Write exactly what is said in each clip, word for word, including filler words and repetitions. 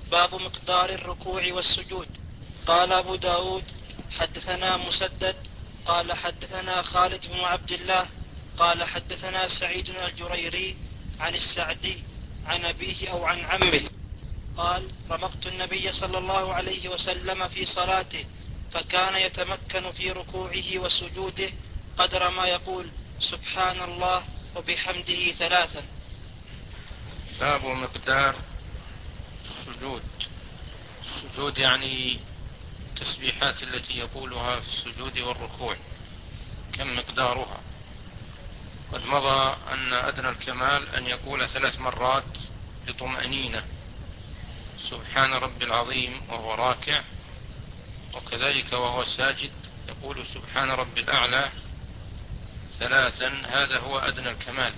باب مقدار الركوع والسجود. قال أبو داود حدثنا مسدد قال حدثنا خالد بن عبد الله قال حدثنا سعيد الجريري عن السعدي عن أبيه أو عن عمه قال رمقت النبي صلى الله عليه وسلم في صلاته فكان يتمكن في ركوعه وسجوده قدر ما يقول سبحان الله وبحمده ثلاثا. باب مقدار السجود. السجود يعني التسبيحات التي يقولها في السجود والركوع كم مقدارها. قد مضى أن أدنى الكمال أن يقول ثلاث مرات بطمأنينة سبحان ربي العظيم وهو راكع، وكذلك وهو ساجد يقول سبحان ربي الأعلى ثلاثا، هذا هو أدنى الكمال.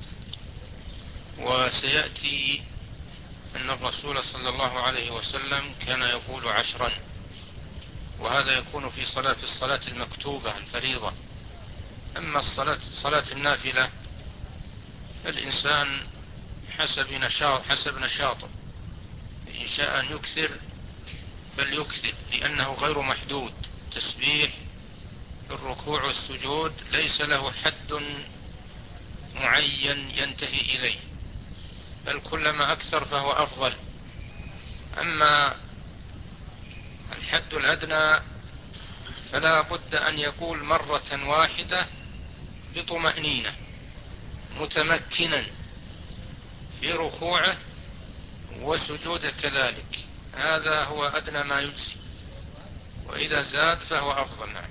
وسيأتي أن الرسول صلى الله عليه وسلم كان يقول عشرا، وهذا يكون في صلاة في الصلاة المكتوبة الفريضة. أما الصلاة صلاة النافلة الإنسان حسب نشاط حسب نشاطه، إن شاء أن يكثر فليكثر لأنه غير محدود. تسبيح في الركوع والسجود ليس له حد معين ينتهي إليه، بل كلما أكثر فهو أفضل. أما الحد الأدنى فلا بد أن يقول مرة واحدة بطمأنينة متمكنا في ركوعه وسجوده كذلك، هذا هو أدنى ما يجزي، وإذا زاد فهو أفضل. نعم.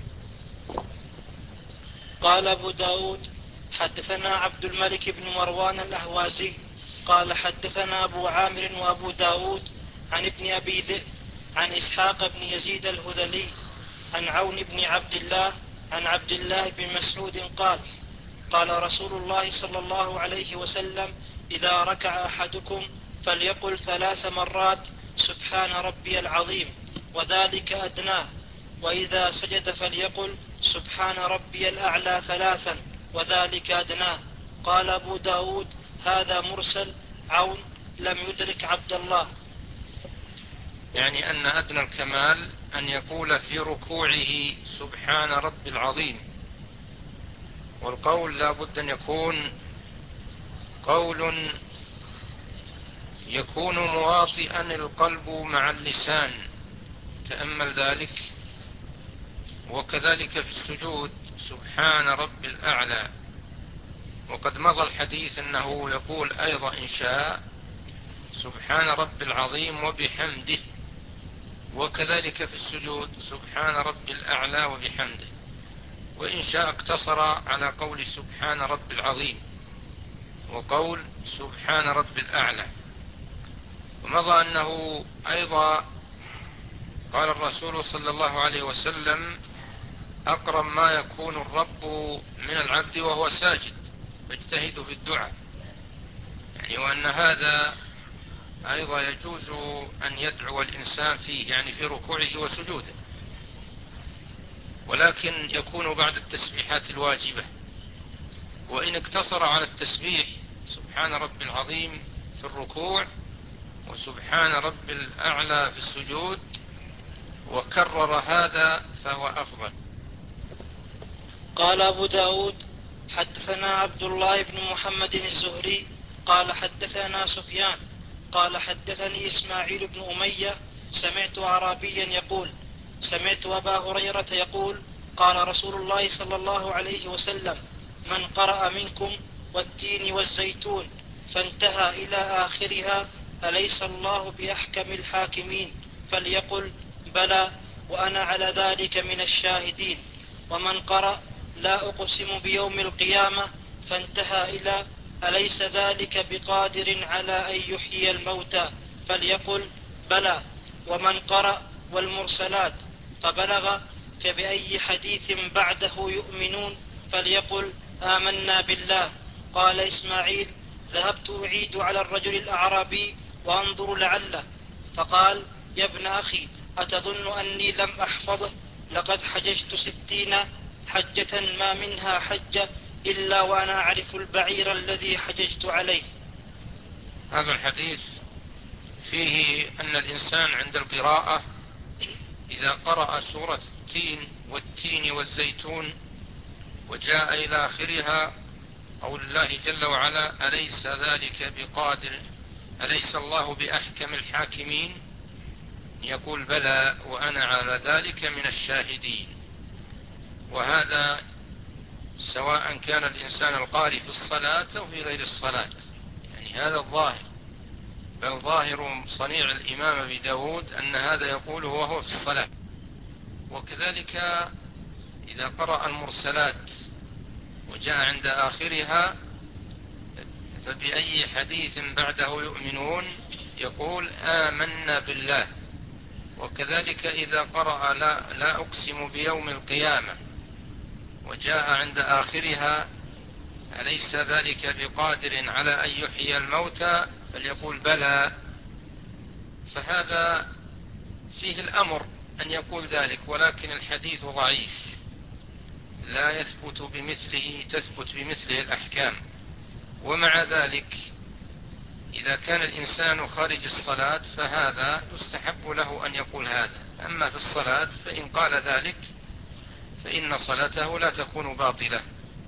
قال أبو داود حدثنا عبد الملك بن مروان الأهوازي قال حدثنا أبو عامر وأبو داود عن ابن أبي ذئب عن إسحاق بن يزيد الهذلي عن عون بن عبد الله عن عبد الله بن مسعود قال قال رسول الله صلى الله عليه وسلم إذا ركع أحدكم فليقل ثلاث مرات سبحان ربي العظيم وذلك أدناه، وإذا سجد فليقل سبحان ربي الأعلى ثلاثا وذلك أدناه. قال أبو داود هذا مرسل، عون لم يدرك عبد الله. يعني أن أدنى الكمال أن يقول في ركوعه سبحان ربي العظيم، والقول لا بد أن يكون قول يكون مواطئا القلب مع اللسان، تأمل ذلك. وكذلك في السجود سبحان ربي الأعلى، وقد مضى الحديث أنه يقول أيضا إن شاء سبحان ربي العظيم وبحمده، وكذلك في السجود سبحان ربي الأعلى وبحمده، وإن شاء اقتصر على قول سبحان ربي العظيم وقول سبحان ربي الأعلى. ومضى أنه أيضا قال الرسول صلى الله عليه وسلم أقرب ما يكون الرب من العبد وهو ساجد فاجتهدوا في الدعاء، يعني وأن هذا أيضا يجوز أن يدعو الإنسان فيه، يعني في ركوعه وسجوده، ولكن يكون بعد التسبيحات الواجبة. وإن اقتصر على التسبيح سبحان ربي العظيم في الركوع وسبحان ربي الأعلى في السجود وكرر هذا فهو أفضل. قال أبو داود حدثنا عبد الله بن محمد الزهري قال حدثنا سفيان قال حدثني إسماعيل بن أمية سمعت أعرابيا يقول سمعت أبا هريرة يقول قال رسول الله صلى الله عليه وسلم من قرأ منكم والتين والزيتون فانتهى إلى آخرها أليس الله بأحكم الحاكمين فليقل بلى وأنا على ذلك من الشاهدين. ومن قرأ لا أقسم بيوم القيامة فانتهى إلى أليس ذلك بقادر على أن يحيي الموتى فليقل بلى. ومن قرأ والمرسلات فبلغ فبأي حديث بعده يؤمنون فليقل آمنا بالله. قال إسماعيل ذهبت أعيد على الرجل الأعرابي وأنظر لعله، فقال يا ابن أخي أتظن أني لم أحفظه؟ لقد حججت ستين حجة ما منها حجة إلا وأنا أعرف البعير الذي حججت عليه. هذا الحديث فيه أن الإنسان عند القراءة إذا قرأ سورة التين والتين والزيتون وجاء إلى آخرها قول الله جل وعلا أليس ذلك بقادر أليس الله بأحكم الحاكمين، يقول بلى وأنا على ذلك من الشاهدين. وهذا سواء كان الإنسان القارئ في الصلاة أو في غير الصلاة، يعني هذا الظاهر، بل ظاهر صنيع الإمام أبي داود أن هذا يقوله وهو في الصلاة. وكذلك إذا قرأ المرسلات وجاء عند آخرها فبأي حديث بعده يؤمنون يقول آمنا بالله. وكذلك إذا قرأ لا, لا أقسم بيوم القيامة وجاء عند آخرها أليس ذلك بقادر على أن يحيي الموتى فليقول بلى. فهذا فيه الأمر أن يقول ذلك، ولكن الحديث ضعيف لا يثبت بمثله تثبت بمثله الأحكام. ومع ذلك إذا كان الإنسان خارج الصلاة فهذا يستحب له أن يقول هذا، أما في الصلاة فإن قال ذلك فإن صلاته لا تكون باطلة،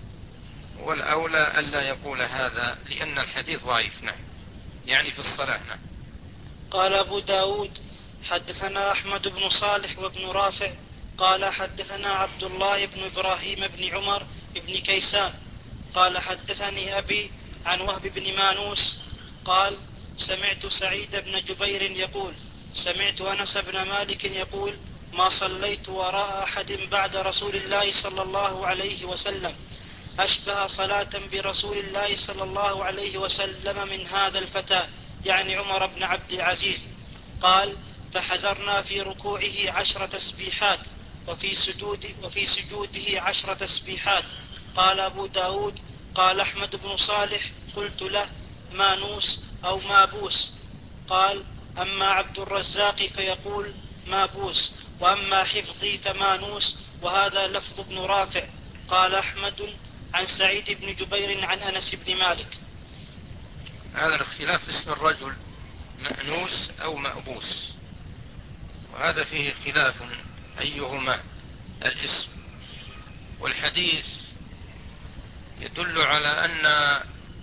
والأولى ألا يقول هذا لأن الحديث ضعيف. نعم، يعني في الصلاة. نعم. قال أبو داود حدثنا أحمد بن صالح وابن رافع قال حدثنا عبد الله بن إبراهيم بن عمر بن كيسان قال حدثني أبي عن وهب بن مانوس قال سمعت سعيد بن جبير يقول سمعت أنس بن مالك يقول ما صليت وراء أحد بعد رسول الله صلى الله عليه وسلم أشبه صلاة برسول الله صلى الله عليه وسلم من هذا الفتى، يعني عمر بن عبد العزيز. قال فحزرنا في ركوعه عشر تسبيحات وفي, سجود وفي سجوده عشر تسبيحات. قال أبو داود قال أحمد بن صالح قلت له مانوس أو مابوس. قال أما عبد الرزاق فيقول مابوس، وأما حفظي فمانوس، وهذا لفظ ابن رافع. قال أحمد عن سعيد بن جبير عن أنس بن مالك. هذا الاختلاف في اسم الرجل مأنوس أو مأبوس، وهذا فيه خلاف أيهما الاسم. والحديث يدل على أن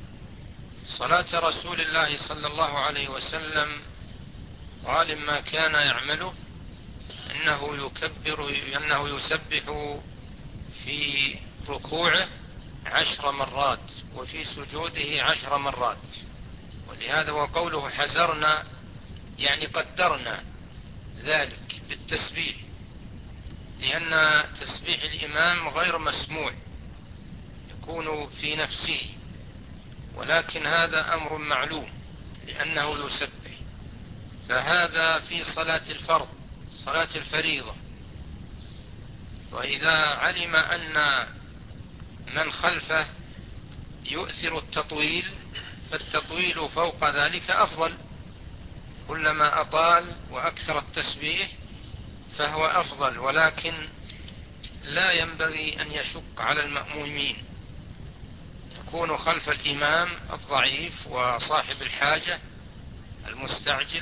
صلاة رسول الله صلى الله عليه وسلم غالب ما كان يعمله أنه يكبر أنه يسبح في ركوعه عشر مرات وفي سجوده عشر مرات. ولهذا وقوله حزرنا يعني قدرنا ذلك بالتسبيح، لأن تسبيح الإمام غير مسموع يكون في نفسه، ولكن هذا أمر معلوم لأنه يسبح. فهذا في صلاة الفرض صلاة الفريضة. وإذا علم أن من خلفه يؤثر التطويل فالتطويل فوق ذلك أفضل، كلما أطال وأكثر التسبيح فهو أفضل، ولكن لا ينبغي أن يشق على المأمومين، يكون خلف الإمام الضعيف وصاحب الحاجة المستعجل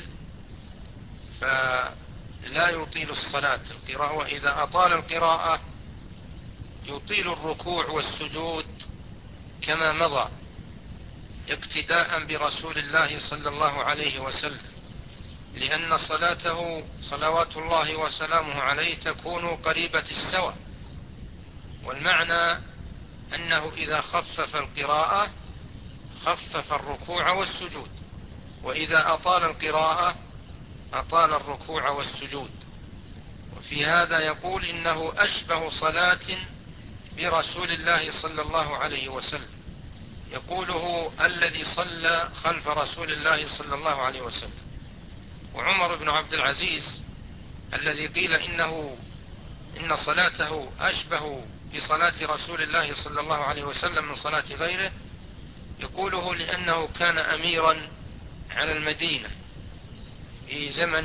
فلا يطيل الصلاة القراءة، وإذا أطال القراءة يطيل الركوع والسجود كما مضى اقتداء برسول الله صلى الله عليه وسلم، لأن صلاته صلوات الله وسلامه عليه تكون قريبة السواء. والمعنى أنه إذا خفف القراءة خفف الركوع والسجود، وإذا أطال القراءة أطال الركوع والسجود. وفي هذا يقول إنه أشبه صلاة برسول الله صلى الله عليه وسلم، يقوله الذي صلى خلف رسول الله صلى الله عليه وسلم. وعمر بن عبد العزيز الذي قيل إنه إن صلاته أشبه بصلاة رسول الله صلى الله عليه وسلم من صلاة غيره، يقوله لأنه كان أميرا على المدينة في زمن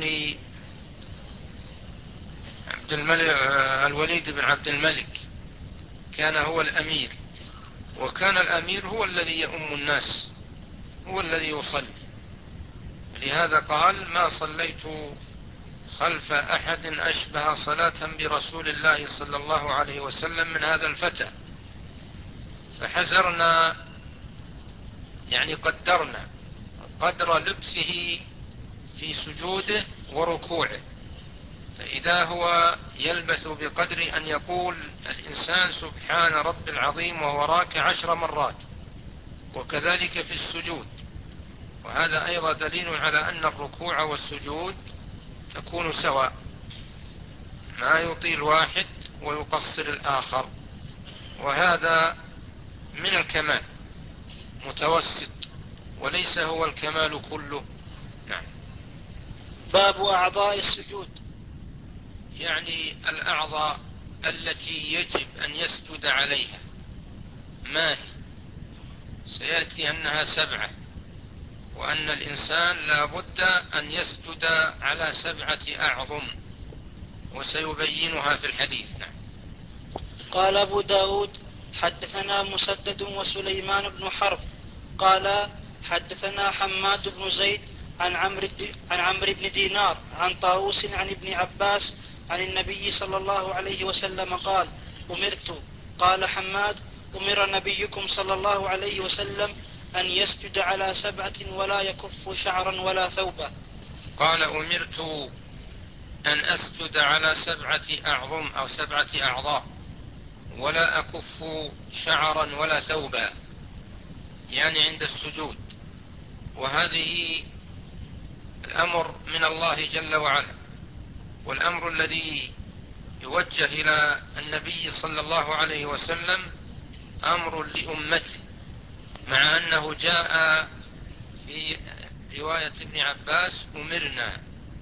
عبد الملك الوليد بن عبد الملك، كان هو الأمير، وكان الأمير هو الذي يؤم الناس، هو الذي يصلي. لهذا ولهذا قال: ما صليت خلف أحد أشبه صلاة برسول الله صلى الله عليه وسلم من هذا الفتى. فحذرنا، يعني قدرنا قدر لبسه في سجوده وركوعه، فإذا هو يلبث بقدر أن يقول الإنسان سبحان رب العظيم وهو راكع عشر مرات، وكذلك في السجود. وهذا أيضا دليل على أن الركوع والسجود تكون سواء، ما يطيل واحد ويقصر الآخر، وهذا من الكمال، متوسط وليس هو الكمال كله. نعم. باب أعضاء السجود. يعني الأعضاء التي يجب أن يسجد عليها ما هي؟ سيأتي أنها سبعة، وأن الإنسان لا بد أن يسجد على سبعة أعظم، وسيبينها في الحديث. نعم. قال أبو داود: حدثنا مسدد وسليمان بن حرب قال حدثنا حماد بن زيد عن عمرو عن عمرو بن دينار عن طاووس عن ابن عباس عن النبي صلى الله عليه وسلم قال: أمرت. قال حماد: أمر نبيكم صلى الله عليه وسلم أن يسجد على سبعة ولا يكف شعرا ولا ثوبا. قال: أمرت أن أسجد على سبعة أعظم أو سبعة أعضاء ولا أكف شعرا ولا ثوبا، يعني عند السجود. وهذه الأمر من الله جل وعلا، والأمر الذي يوجه إلى النبي صلى الله عليه وسلم أمر لأمته، مع أنه جاء في رواية ابن عباس: أمرنا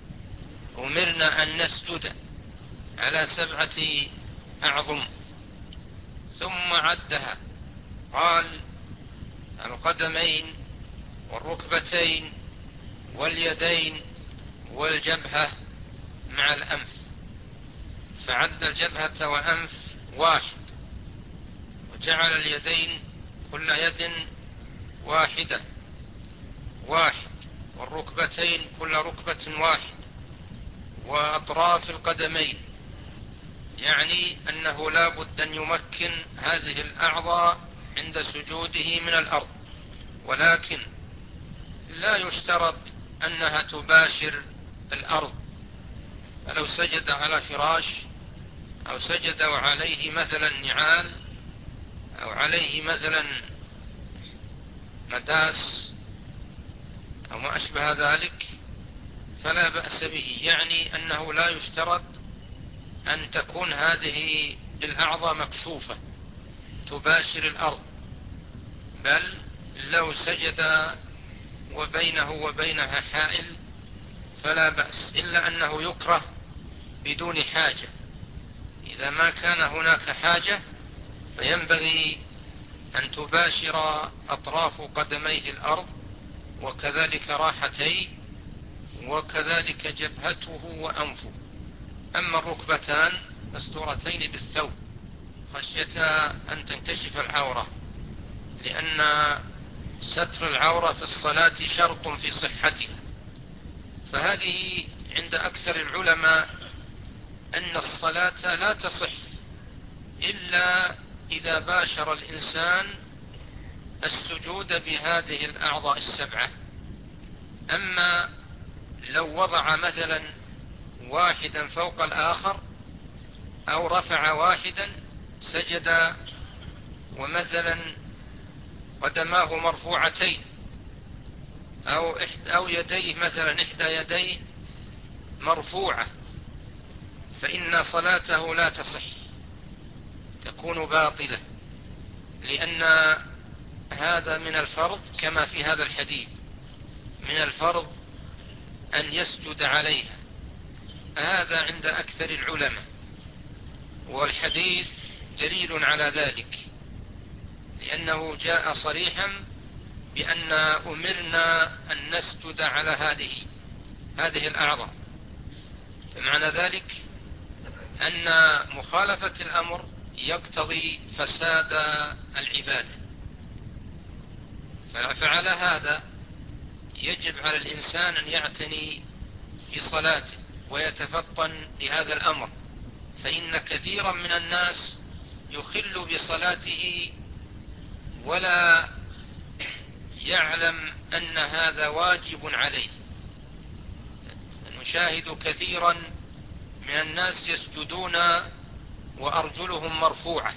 أمرنا أن نسجد على سبعة أعظم، ثم عدها، قال: القدمين والركبتين واليدين والجبهة مع الأنف، فعد الجبهة وأنف واحد، وجعل اليدين كل يد واحدة واحد، والركبتين كل ركبة واحد، وأطراف القدمين، يعني أنه لا بد أن يمكن هذه الأعضاء عند سجوده من الأرض، ولكن لا يشترط أنها تباشر الأرض. فلو سجد على فراش أو سجد وعليه مثلا نعال أو عليه مثلا مداس أو ما أشبه ذلك فلا بأس به، يعني أنه لا يشترط أن تكون هذه الأعضاء مكشوفة تباشر الأرض، بل لو سجد وبينه وبينها حائل فلا بأس، إلا أنه يكره بدون حاجة. إذا ما كان هناك حاجة فينبغي أن تباشر أطراف قدميه الأرض، وكذلك راحتيه، وكذلك جبهته وأنفه. أما الركبتان مستورتين بالثوب خشية أن تنكشف العورة، لأن ستر العورة في الصلاة شرط في صحتها. فهذه عند أكثر العلماء أن الصلاة لا تصح إلا إذا باشر الإنسان السجود بهذه الأعضاء السبعة. أما لو وضع مثلا واحدا فوق الآخر أو رفع واحدا سجد ومثلا قدماه مرفوعتين أو, أو يديه مثلا إحدى يديه مرفوعة، فإن صلاته لا تصح، تكون باطلة، لأن هذا من الفرض كما في هذا الحديث، من الفرض أن يسجد عليها. هذا عند أكثر العلماء، والحديث دليل على ذلك، لأنه جاء صريحا بأن أمرنا أن نسجد على هذه هذه الأعضاء. فمعنى ذلك أن مخالفة الأمر يقتضي فساد العبادة. فعلى هذا يجب على الإنسان أن يعتني بصلاته ويتفطن لهذا الأمر، فإن كثيرا من الناس يخل بصلاته ولا يعلم أن هذا واجب عليه. نشاهد كثيرا من الناس يسجدون وأرجلهم مرفوعة،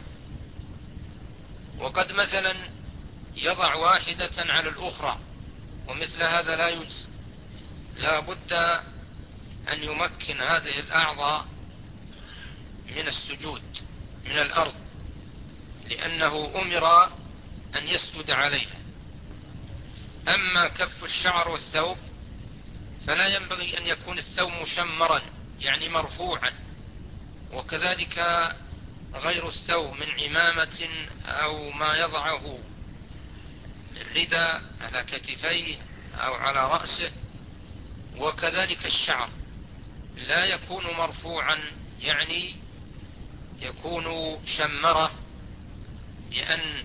وقد مثلا يضع واحدة على الأخرى، ومثل هذا لا يجزي. لا بد أن يمكن هذه الأعضاء من السجود من الأرض، لأنه أمر أن يسجد عليها. أما كف الشعر والثوب فلا ينبغي أن يكون الثوب مشمرا يعني مرفوعا، وكذلك غير الثوب من عمامة أو ما يضعه الرداء على كتفيه أو على رأسه. وكذلك الشعر لا يكون مرفوعا يعني يكون شمره بأن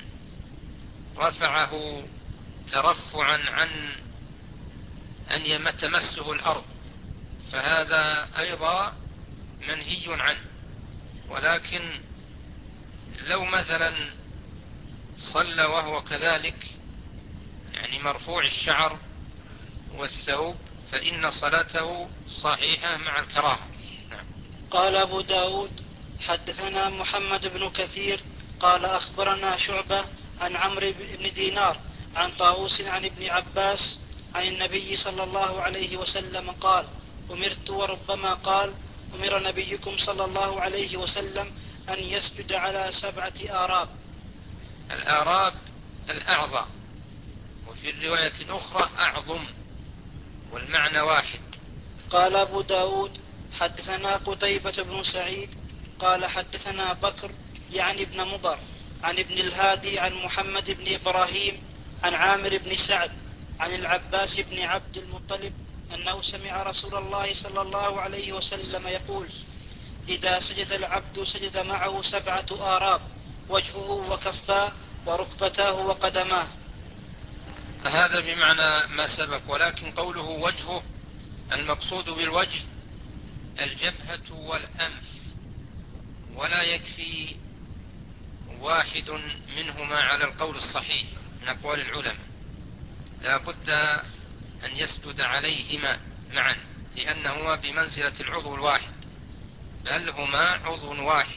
رفعه ترفعا عن أن يتمسه الأرض، فهذا أيضا منهي عنه. ولكن لو مثلا صلى وهو كذلك يعني مرفوع الشعر والثوب فإن صلاته صحيحة مع الكراهة. نعم. قال أبو داود حدثنا محمد بن كثير قال أخبرنا شعبة عن عمرو بن دينار عن طاووس عن ابن عباس عن النبي صلى الله عليه وسلم قال: أمرت، وربما قال: أمر نبيكم صلى الله عليه وسلم أن يسجد على سبعة آراب. الآراب الأعظم، وفي الرواية الأخرى أعظم، والمعنى واحد. قال أبو داود حدثنا قتيبة بن سعيد قال حدثنا بكر يعني ابن مضر عن ابن الهادي عن محمد بن إبراهيم عن عامر بن سعد عن العباس بن عبد المطلب أنه سمع رسول الله صلى الله عليه وسلم يقول: إذا سجد العبد سجد معه سبعة آراب: وجهه وكفاه وركبتاه وقدماه. هذا بمعنى ما سبق، ولكن قوله وجهه المقصود بالوجه الجبهة والأنف، ولا يكفي واحد منهما على القول الصحيح من أقوال العلماء، لا بد أن يسجد عليهما معا، لأنهما بمنزلة العضو الواحد، بل هما عضو واحد.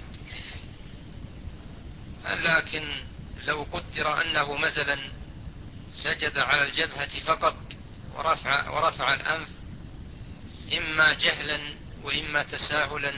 لكن لو قدر أنه مثلا سجد على الجبهة فقط ورفع, ورفع الأنف إما جهلا وإما تساهلا،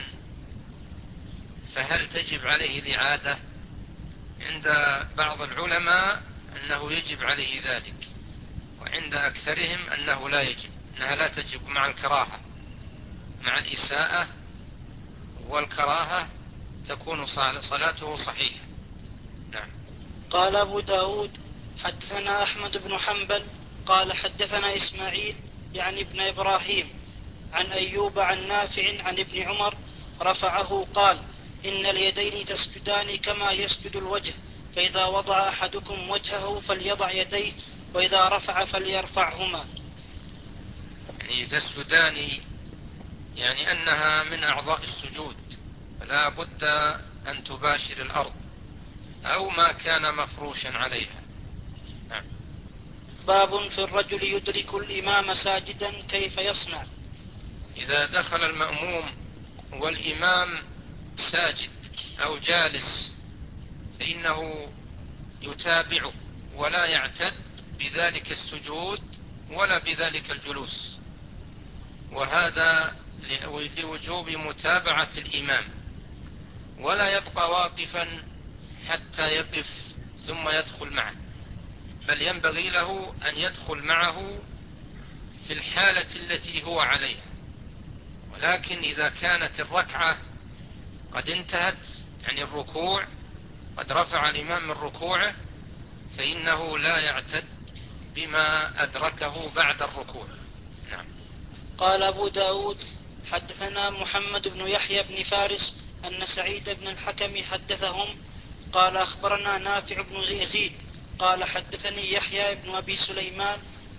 فهل تجب عليه الإعادة؟ عند بعض العلماء أنه يجب عليه ذلك، وعند أكثرهم أنه لا يجب، أنها لا تجب مع الكراهة، مع الإساءة والكراهة تكون صلاته صحيحة. نعم. قال أبو داود حدثنا أحمد بن حنبل قال حدثنا إسماعيل يعني ابن إبراهيم عن أيوب عن نافع عن ابن عمر رفعه قال: إن اليدين تسجدان كما يسجد الوجه، فإذا وضع أحدكم وجهه فليضع يديه، وإذا رفع فليرفعهما. يعني تسجدان يعني أنها من أعضاء السجود، فلا بد أن تباشر الأرض أو ما كان مفروشا عليها. نعم. باب في الرجل يدرك الإمام ساجدا كيف يصنع. إذا دخل المأموم والإمام ساجد أو جالس فإنه يتابعه ولا يعتد بذلك السجود ولا بذلك الجلوس، وهذا لوجوب متابعة الإمام، ولا يبقى واقفا حتى يقف ثم يدخل معه، بل ينبغي له أن يدخل معه في الحالة التي هو عليها. ولكن إذا كانت الركعة قد انتهت، يعني الركوع قد رفع الإمام من ركوعه، فإنه لا يعتد بما أدركه بعد الركوع. نعم. قال أبو داود حدثنا محمد بن يحيى بن فارس أن سعيد بن الحكم حدثهم قال أخبرنا نافع بن يزيد قال حدثني يحيى بن أبي سليمان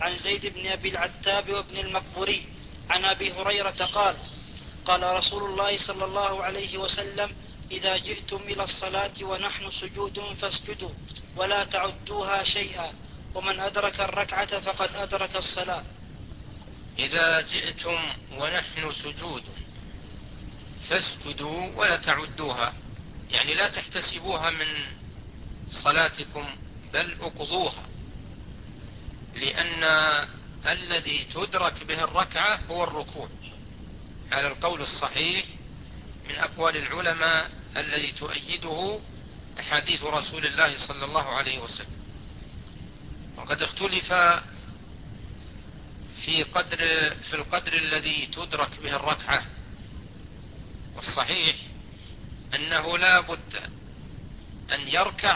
عن زيد بن أبي العتاب وابن المقبوري عن أبي هريرة قال قال رسول الله صلى الله عليه وسلم إذا جئتم إلى الصلاة ونحن سجود فاسجدوا ولا تعدوها شيئا ومن أدرك الركعة فقد أدرك الصلاة. إذا جئتم ونحن سجود فاسجدوا ولا تعدوها، يعني لا تحتسبوها من صلاتكم بل اقضوها، لأن الذي تدرك به الركعة هو الركوع على القول الصحيح من أقوال العلماء الذي تؤيده أحاديث رسول الله صلى الله عليه وسلم. وقد اختلف في قدر في القدر الذي تدرك به الركعة، والصحيح أنه لا بد أن يركع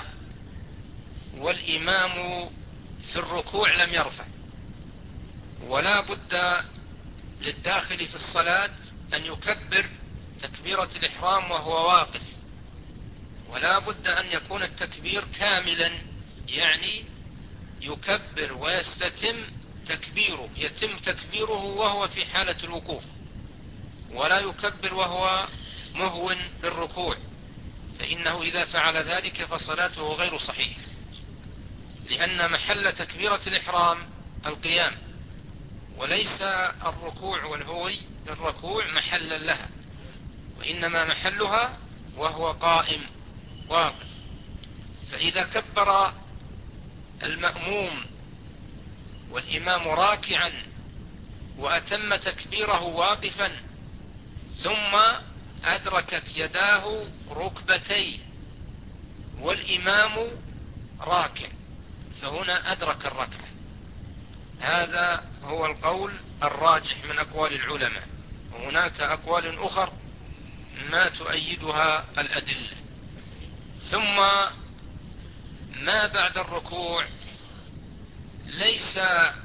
والإمام في الركوع لم يرفع، ولا بد للداخل في الصلاة أن يكبر تكبيرة الإحرام وهو واقف، ولا بد أن يكون التكبير كاملا، يعني يكبر ويستتم تكبيره يتم تكبيره وهو في حالة الوقوف، ولا يكبر وهو مهون بالركوع، فإنه إذا فعل ذلك فصلاته غير صحيحة، لأن محل تكبيرة الإحرام القيام، وليس الركوع والهوي للركوع محلا لها، وإنما محلها وهو قائم واقف. فإذا كبر المأموم والإمام راكعا وأتم تكبيره واقفا ثم أدركت يداه ركبتي والإمام راكع، فهنا أدرك الركعة. هذا هو القول الراجح من أقوال العلماء، وهناك أقوال أخر ما تؤيدها الأدلة. ثم ما بعد الركوع ليس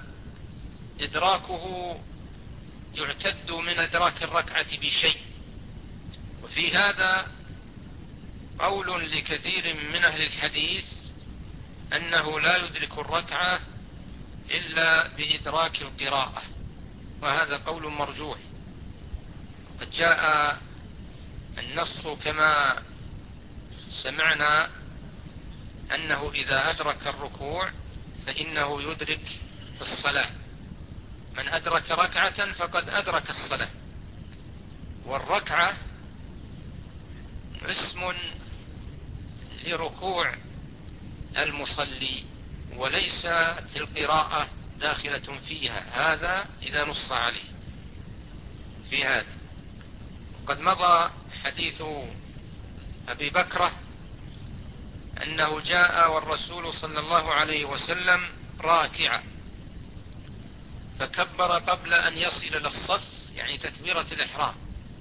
إدراكه يعتد من إدراك الركعة بشيء، وفي هذا قول لكثير من أهل الحديث أنه لا يدرك الركعة إلا بإدراك القراءة، وهذا قول مرجوح. قد جاء النص كما سمعنا أنه إذا أدرك الركوع فإنه يدرك الصلاة، من أدرك ركعة فقد أدرك الصلاة. والركعة اسم لركوع المصلي، وليست القراءة داخلة فيها، هذا إذا نص عليه في هذا. وقد مضى حديث أبي بكرة أنه جاء والرسول صلى الله عليه وسلم راكعا فكبر قبل أن يصل إلى الصف، يعني تكبيرة الإحرام،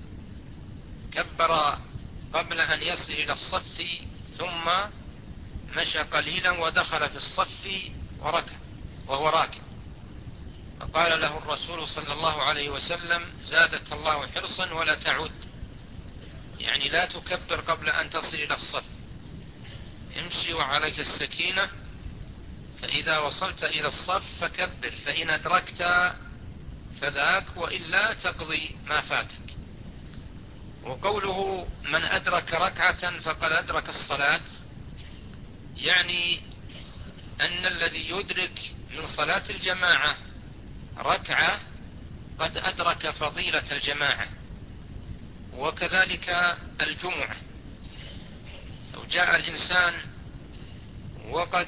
كبر قبل أن يصل إلى الصف ثم مشى قليلا ودخل في الصف وركع وهو راكع، فقال له الرسول صلى الله عليه وسلم زادك الله حرصا ولا تعد، يعني لا تكبر قبل أن تصل إلى الصف، امشي وعليك السكينة، فإذا وصلت إلى الصف فكبر، فإن أدركت فذاك وإلا تقضي ما فاتك. وقوله من أدرك ركعة فقد أدرك الصلاة، يعني أن الذي يدرك من صلاة الجماعة ركعة قد أدرك فضيلة الجماعة، وكذلك الجمعة. لو جاء الإنسان وقد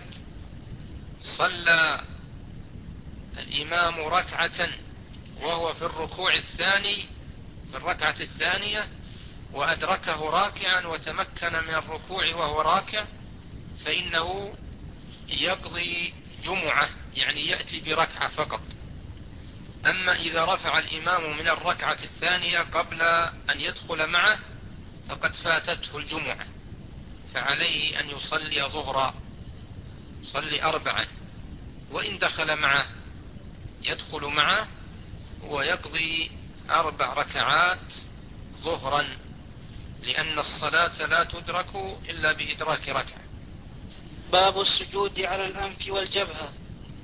صلى الإمام ركعة وهو في الركوع الثاني في الركعة الثانية وأدركه راكعا وتمكن من الركوع وهو راكع، فإنه يقضي جمعة، يعني يأتي بركعة فقط. أما إذا رفع الإمام من الركعة الثانية قبل أن يدخل معه فقد فاتته الجمعة، فعليه أن يصلي ظهرا، يصلي أربعا، وإن دخل معه يدخل معه ويقضي أربع ركعات ظهرا، لأن الصلاة لا تدرك إلا بإدراك ركعة. باب السجود على الأنف والجبهة.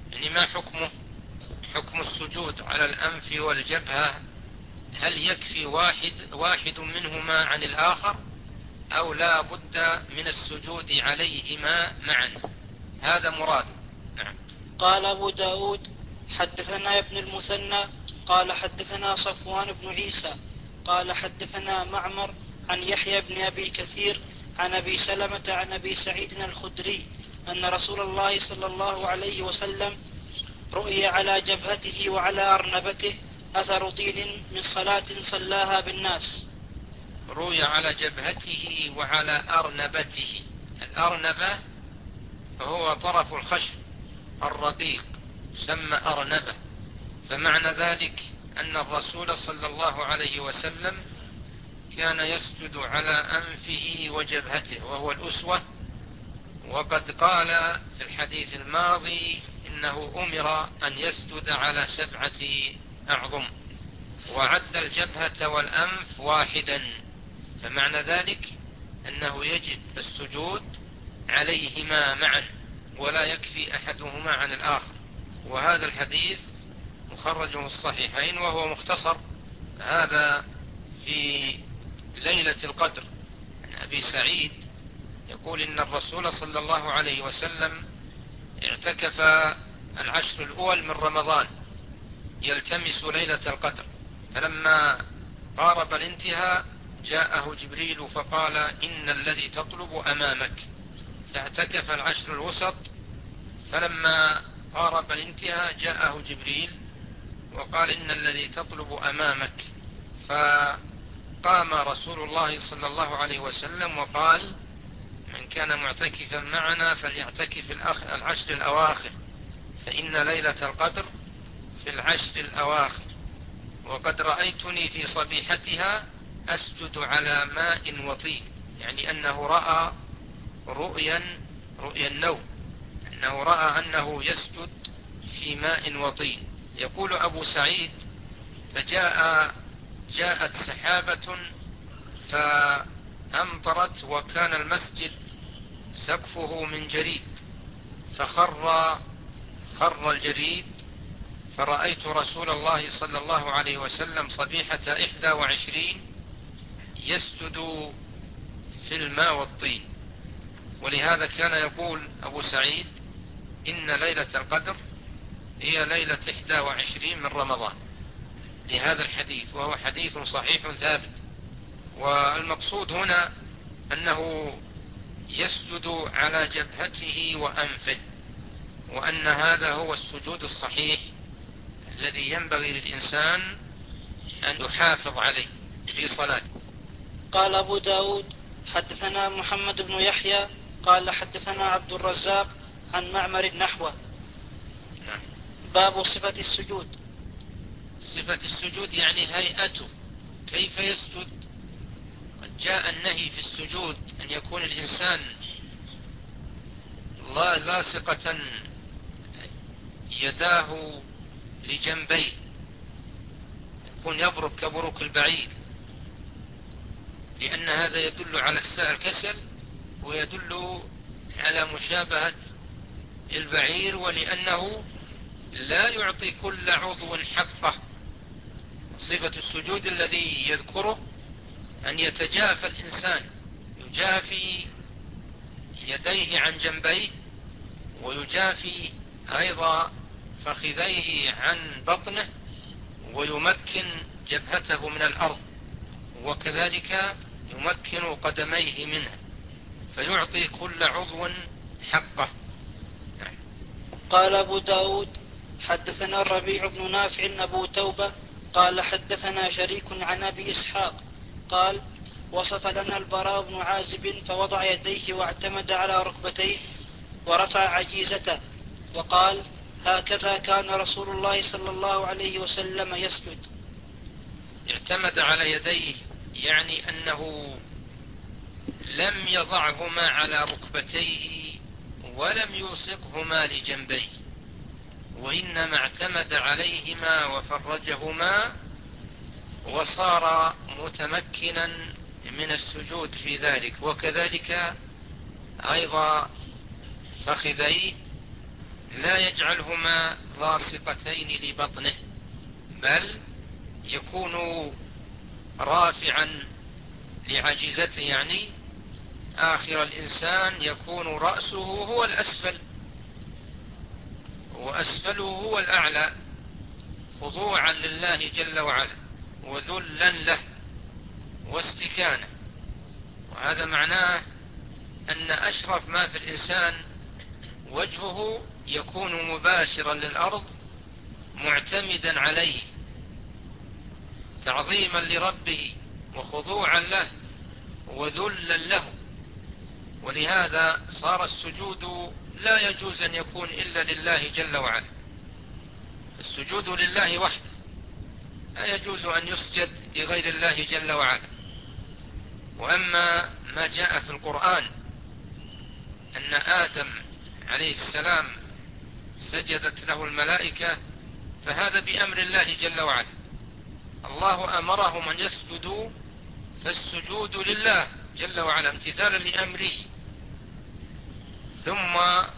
يعني ما حكمه؟ حكم السجود على الأنف والجبهة، هل يكفي واحد واحد منهما عن الآخر أو لا بد من السجود عليهما معا؟ هذا مراد. نعم. قال أبو داود حدثنا ابن المثنى قال حدثنا صفوان بن عيسى قال حدثنا معمر عن يحيى بن أبي كثير عن أبي سلمة عن أبي سعيد الخدري أن رسول الله صلى الله عليه وسلم رؤي على جبهته وعلى أرنبته أثر طين من صلاة صلاها بالناس. رؤي على جبهته وعلى أرنبته. الأرنبة هو طرف الخشب الرقيق يسمى أرنبة، فمعنى ذلك أن الرسول صلى الله عليه وسلم كان يسجد على أنفه وجبهته وهو الأسوة. وقد قال في الحديث الماضي إنه أمر أن يسجد على سبعة أعظم، وعد الجبهة والأنف واحدا، فمعنى ذلك أنه يجب السجود عليهما معا ولا يكفي أحدهما عن الآخر. وهذا الحديث مخرجه الصحيحين وهو مختصر. هذا في ليلة القدر عن أبي سعيد يقول إن الرسول صلى الله عليه وسلم اعتكف العشر الأول من رمضان يلتمس ليلة القدر، فلما قارب الانتهاء جاءه جبريل فقال إن الذي تطلب أمامك، فاعتكف العشر الوسط، فلما قارب الانتهاء جاءه جبريل وقال إن الذي تطلب أمامك، فقام رسول الله صلى الله عليه وسلم وقال من كان معتكفا معنا فليعتكف العشر الأواخر فإن ليلة القدر في العشر الأواخر، وقد رأيتني في صبيحتها أسجد على ماء وطين، يعني أنه رأى رؤيا رؤيا النوم، أنه رأى أنه يسجد في ماء وطين. يقول أبو سعيد فجاء جاءت سحابة فأمطرت وكان المسجد سقفه من جريد، فخر خر الجريد، فرأيت رسول الله صلى الله عليه وسلم صبيحة إحدى وعشرين يسجد في الماء والطين. ولهذا كان يقول أبو سعيد إن ليلة القدر هي ليلة إحدى وعشرين من رمضان لهذا الحديث، وهو حديث صحيح ثابت. والمقصود هنا أنه يسجد على جبهته وأنفه، وأن هذا هو السجود الصحيح الذي ينبغي للإنسان أن يحافظ عليه في صلاته. قال أبو داود حدثنا محمد بن يحيى قال حدثنا عبد الرزاق عن معمر نحوه. نعم. باب صفة السجود. صفة السجود يعني هيئته، كيف يسجد. قد جاء النهي في السجود أن يكون الإنسان لا لاصقة يداه لجنبيه، يكون يبرك كبرك البعير، لأن هذا يدل على الكسل ويدل على مشابهة البعير، ولأنه لا يعطي كل عضو حقه. صفة السجود الذي يذكره أن يتجافى الإنسان، يجافي يديه عن جنبيه ويجافي أيضا فخذيه عن بطنه ويمكن جبهته من الأرض، وكذلك يمكن قدميه منها، فيعطي كل عضو حقه. قال أبو داود حدثنا الربيع بن نافع أبو توبة قال حدثنا شريك عن أبي إسحاق قال وصف لنا البراء بن عازب فوضع يديه واعتمد على ركبتيه ورفع عجيزته وقال هكذا كان رسول الله صلى الله عليه وسلم يسجد. اعتمد على يديه يعني أنه لم يضعهما على ركبتيه ولم يلصقهما لجنبيه، وإنما اعتمد عليهما وفرجهما وصار متمكنا من السجود في ذلك، وكذلك أيضا فخذيه لا يجعلهما لاصقتين لبطنه، بل يكون رافعا لعجزته، يعني آخر الإنسان يكون رأسه هو الأسفل وأسفله هو الأعلى، خضوعا لله جل وعلا وذلا له واستكانة. وهذا معناه أن أشرف ما في الإنسان وجهه يكون مباشرا للأرض معتمدا عليه، تعظيما لربه وخضوعا له وذلا له. ولهذا صار السجود لا يجوز أن يكون إلا لله جل وعلا، السجود لله وحده، لا يجوز أن يسجد لغير الله جل وعلا. وأما ما جاء في القرآن أن آدم عليه السلام سجدت له الملائكة، فهذا بأمر الله جل وعلا، الله أمرهم أن يسجدوا، فالسجود لله جل وعلا امتثالا لأمره. ثم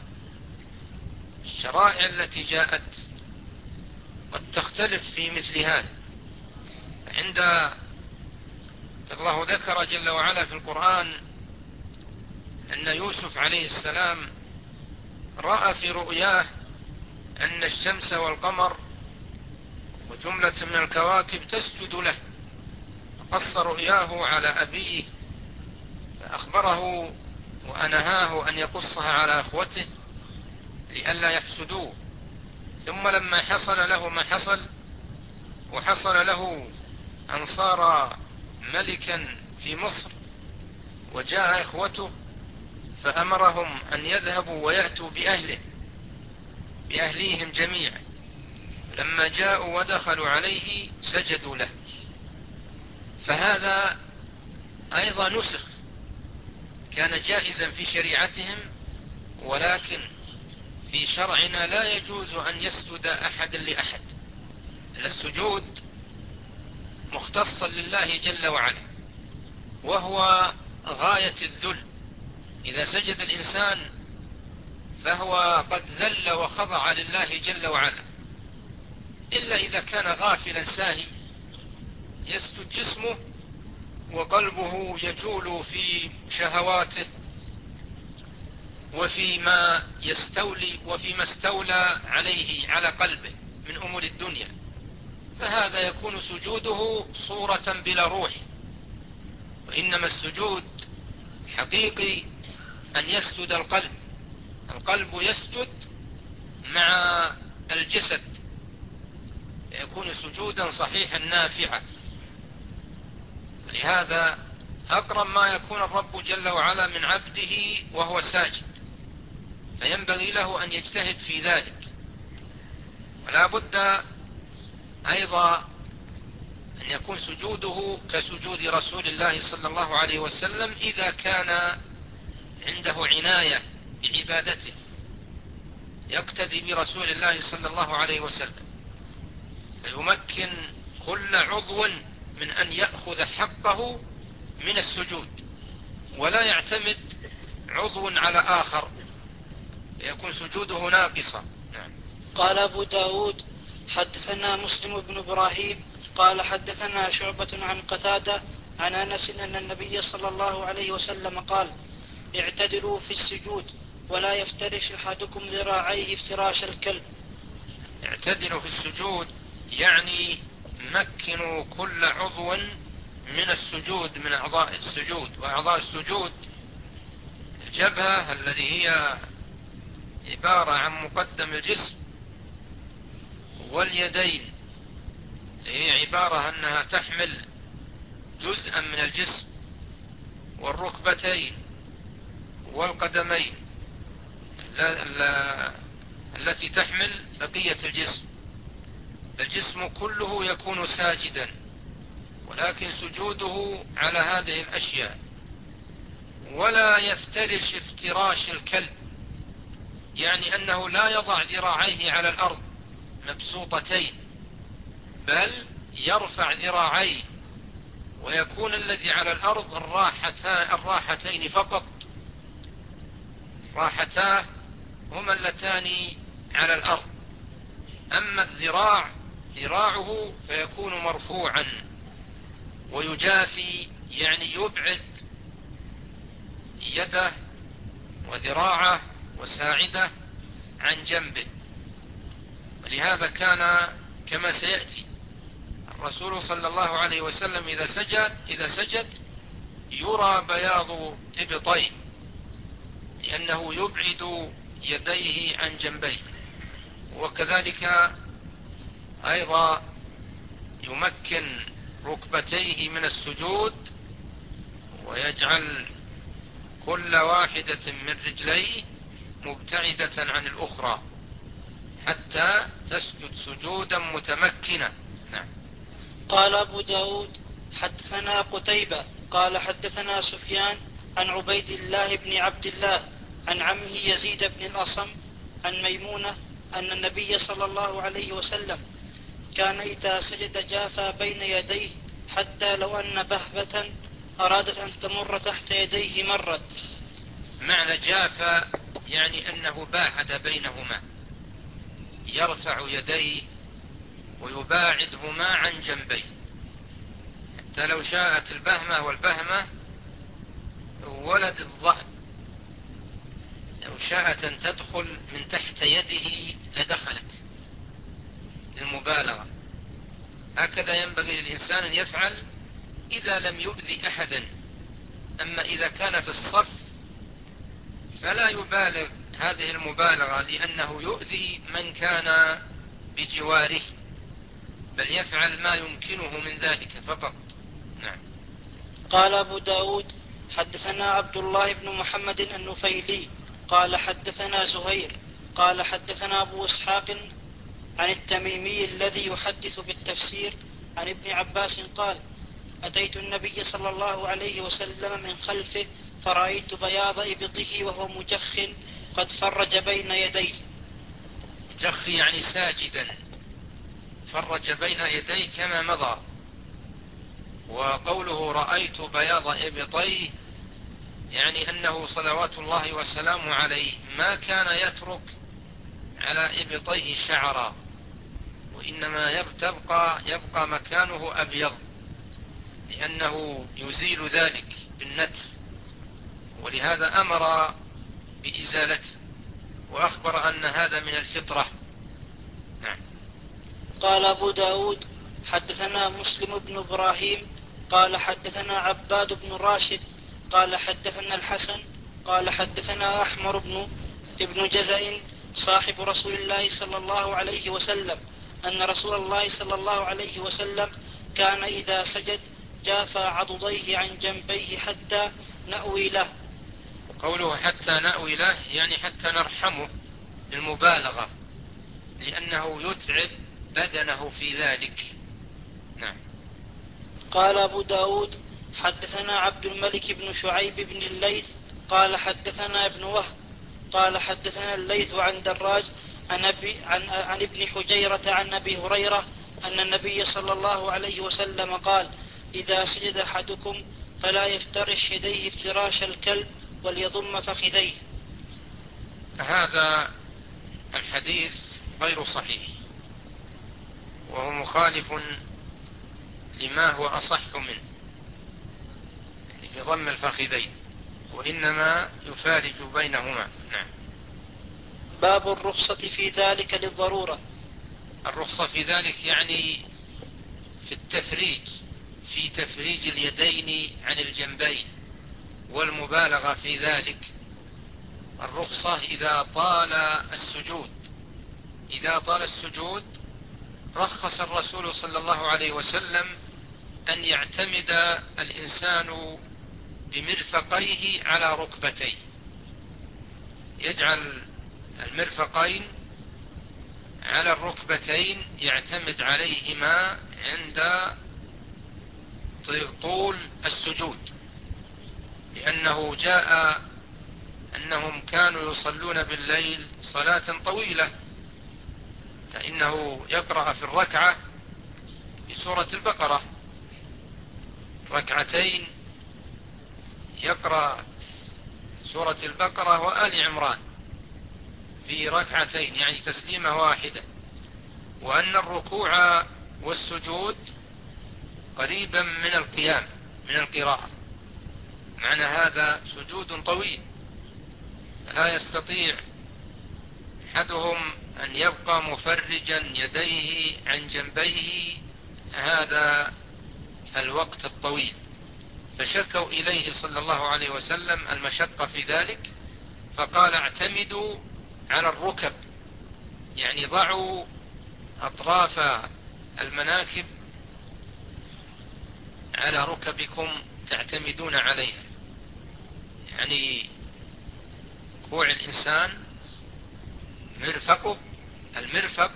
الشرائع التي جاءت قد تختلف في مثل هذا. عند الله ذكر جل وعلا في القرآن أن يوسف عليه السلام رأى في رؤياه أن الشمس والقمر وجملة من الكواكب تسجد له، فقص رؤياه على أبيه فأخبره وأنهاه أن يقصها على أخوته لئلا يحسدوه. ثم لما حصل له ما حصل وحصل له أن صار ملكا في مصر وجاء إخوته فأمرهم أن يذهبوا ويأتوا بأهله بأهليهم جميعا، لما جاءوا ودخلوا عليه سجدوا له. فهذا أيضا نسخ، كان جائزا في شريعتهم، ولكن في شرعنا لا يجوز أن يسجد أحد لأحد، السجود مختصا لله جل وعلا وهو غاية الذل. إذا سجد الإنسان فهو قد ذل وخضع لله جل وعلا، إلا إذا كان غافلا ساهي يسجد جسمه وقلبه يجول في شهواته وفيما يستولي وفيما استولى عليه على قلبه من أمور الدنيا، فهذا يكون سجوده صورة بلا روح. وإنما السجود حقيقي أن يسجد القلب، القلب يسجد مع الجسد، يكون سجودا صحيحا نافعا. ولهذا أقرب ما يكون الرب جل وعلا من عبده وهو ساجد، فينبغي له أن يجتهد في ذلك. ولا بد أيضا أن يكون سجوده كسجود رسول الله صلى الله عليه وسلم إذا كان عنده عناية بعبادته، يقتدي برسول الله صلى الله عليه وسلم، فيمكن كل عضو من أن يأخذ حقه من السجود، ولا يعتمد عضو على آخر يكون سجوده ناقصا. نعم. قال أبو داود حدثنا مسلم بن إبراهيم قال حدثنا شعبة عن قتادة عن أنس أن النبي صلى الله عليه وسلم قال: اعتدلوا في السجود ولا يفترش أحدكم ذراعيه افتراش الكلب. اعتدلوا في السجود يعني مكنوا كل عضو من السجود، من أعضاء السجود. وأعضاء السجود الجبهة الذي هي عبارة عن مقدم الجسم، واليدين هي عبارة أنها تحمل جزءا من الجسم، والركبتين والقدمين التي تحمل بقية الجسم. الجسم كله يكون ساجدا، ولكن سجوده على هذه الأشياء. ولا يفترش افتراش الكلب، يعني أنه لا يضع ذراعيه على الأرض مبسوطتين، بل يرفع ذراعيه، ويكون الذي على الأرض الراحتين فقط، راحتاه هما اللتان على الأرض. أما الذراع ذراعه فيكون مرفوعا ويجافي، يعني يبعد يده وذراعه وساعده عن جنبه. ولهذا كان كما سيأتي الرسول صلى الله عليه وسلم إذا سجد إذا سجد يرى بياض إبطيه، لأنه يبعد يديه عن جنبيه. وكذلك أيضا يمكن ركبتيه من السجود ويجعل كل واحدة من رجليه مبتعدة عن الأخرى حتى تسجد سجودا متمكنا. نعم. قال أبو داود حدثنا قتيبة قال حدثنا سفيان عن عبيد الله بن عبد الله عن عمه يزيد بن الأصم عن ميمونة أن النبي صلى الله عليه وسلم كان إذا سجد جافى بين يديه حتى لو أن بهبة أرادت أن تمر تحت يديه مرت. معنى جافى يعني أنه باعد بينهما، يرفع يديه ويباعدهما عن جنبيه، حتى لو شاءت البهمة والبهمة ولد الضأن لو شاءت أن تدخل من تحت يده لدخلت، المبالغة. هكذا ينبغي للإنسان أن يفعل إذا لم يؤذي أحدا. أما إذا كان في الصف فلا يبالغ هذه المبالغة، لأنه يؤذي من كان بجواره، بل يفعل ما يمكنه من ذلك فقط. نعم. قال أبو داود حدثنا عبد الله بن محمد النفيلي قال حدثنا زهير قال حدثنا أبو إسحاق عن التميمي الذي يحدث بالتفسير عن ابن عباس قال أتيت النبي صلى الله عليه وسلم من خلفه فرأيت بياض إبطه وهو مجخ قد فرج بين يديه. مجخ يعني ساجدا، فرج بين يديه كما مضى. وقوله رأيت بياض إبطيه يعني أنه صلوات الله وسلامه عليه ما كان يترك على إبطيه شعرا، وإنما يبقى, يبقى مكانه أبيض، لأنه يزيل ذلك بالنتف، ولهذا أمر بإزالته وأخبر أن هذا من الفطرة. نعم. قال أبو داود حدثنا مسلم بن إبراهيم قال حدثنا عباد بن راشد قال حدثنا الحسن قال حدثنا أحمر بن ابن جزء صاحب رسول الله صلى الله عليه وسلم أن رسول الله صلى الله عليه وسلم كان إذا سجد جافى عضديه عن جنبيه حتى نأوي له. قوله حتى نأوي له يعني حتى نرحمه بالمبالغة، لأنه يتعب بدنه في ذلك. نعم. قال أبو داود حدثنا عبد الملك بن شعيب بن الليث قال حدثنا ابن وهب قال حدثنا الليث عن دراج عن, أبي عن, عن ابن حجيرة عن أبي هريرة أن النبي صلى الله عليه وسلم قال إذا سجد أحدكم فلا يفترش يديه افتراش الكلب وليضم فخذيه. هذا الحديث غير صحيح، وهو مخالف لما هو أصح منه في ضم الفخذين، وإنما يفارج بينهما. نعم. باب الرخصة في ذلك للضرورة. الرخصة في ذلك يعني في التفريج، في تفريج اليدين عن الجنبين، والمبالغة في ذلك. الرخصة إذا طال السجود إذا طال السجود رخص الرسول صلى الله عليه وسلم أن يعتمد الإنسان بمرفقيه على ركبتيه، يجعل المرفقين على الركبتين يعتمد عليهما عند طول السجود، لأنه جاء أنهم كانوا يصلون بالليل صلاة طويلة، فإنه يقرأ في الركعة بسورة البقرة ركعتين، يقرأ سورة البقرة وآل عمران في ركعتين يعني تسليمة واحدة، وأن الركوع والسجود قريبا من القيام من القراءة. معنى هذا سجود طويل لا يستطيع أحدهم أن يبقى مفرجا يديه عن جنبيه هذا الوقت الطويل، فشكوا إليه صلى الله عليه وسلم المشقة في ذلك، فقال اعتمدوا على الركب، يعني ضعوا أطراف المناكب على ركبكم تعتمدون عليها. يعني كوع الإنسان مرفقه المرفق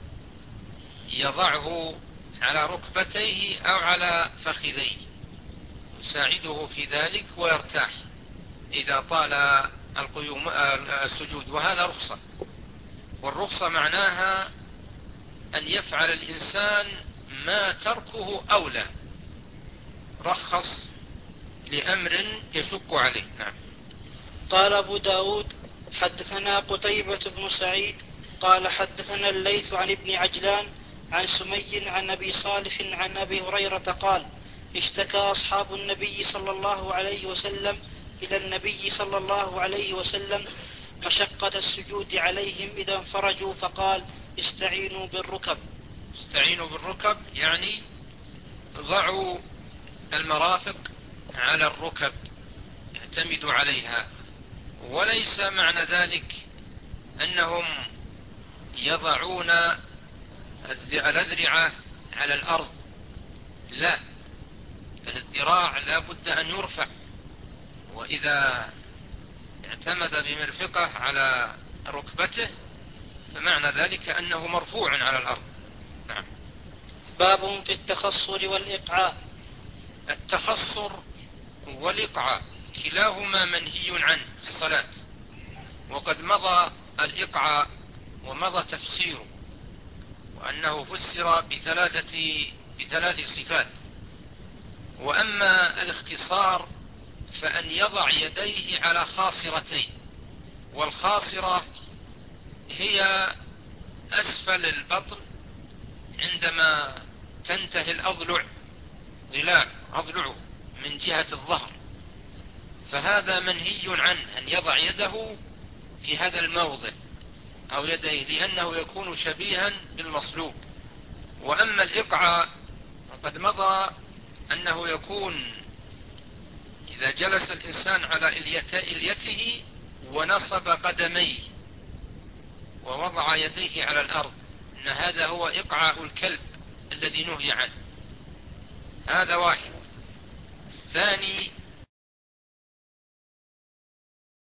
يضعه على ركبتيه أو على فخذيه، يساعده في ذلك ويرتاح إذا طال القيوم السجود، وهذا رخصة. والرخصة معناها أن يفعل الإنسان ما تركه أولى، رخص لأمر يشق عليه. نعم. قال أبو داود حدثنا قتيبة بن سعيد قال حدثنا الليث عن ابن عجلان عن سمي عن أبي صالح عن أبي هريرة قال اشتكى أصحاب النبي صلى الله عليه وسلم إلى النبي صلى الله عليه وسلم مشقة السجود عليهم إذا انفرجوا، فقال استعينوا بالركب. استعينوا بالركب يعني ضعوا المرافق على الركب، اعتمدوا عليها. وليس معنى ذلك أنهم يضعون الأذرعة على الأرض، لا، الذراع لا بد أن يرفع، وإذا اعتمد بمرفقه على ركبته فمعنى ذلك أنه مرفوع على الأرض. نعم. باب في التخصر والإقعاء. التخصر والإقعاء كلاهما منهي عنه في الصلاة، وقد مضى الإقعاء ومضى تفسيره، وأنه فسر بثلاثة بثلاث صفات. وأما الاختصار فأن يضع يديه على خاصرتين، والخاصرة هي أسفل البطن عندما تنتهي الأضلع، ضلاع أضلعه من جهة الظهر، فهذا منهي عنه أن يضع يده في هذا الموضع أو يديه، لأنه يكون شبيها بالمصلوب. وأما الإقعاء وقد مضى أنه يكون إذا جلس الإنسان على إليته ونصب قدميه ووضع يديه على الأرض، إن هذا هو إقعاء الكلب الذي نهي عنه. هذا واحد. الثاني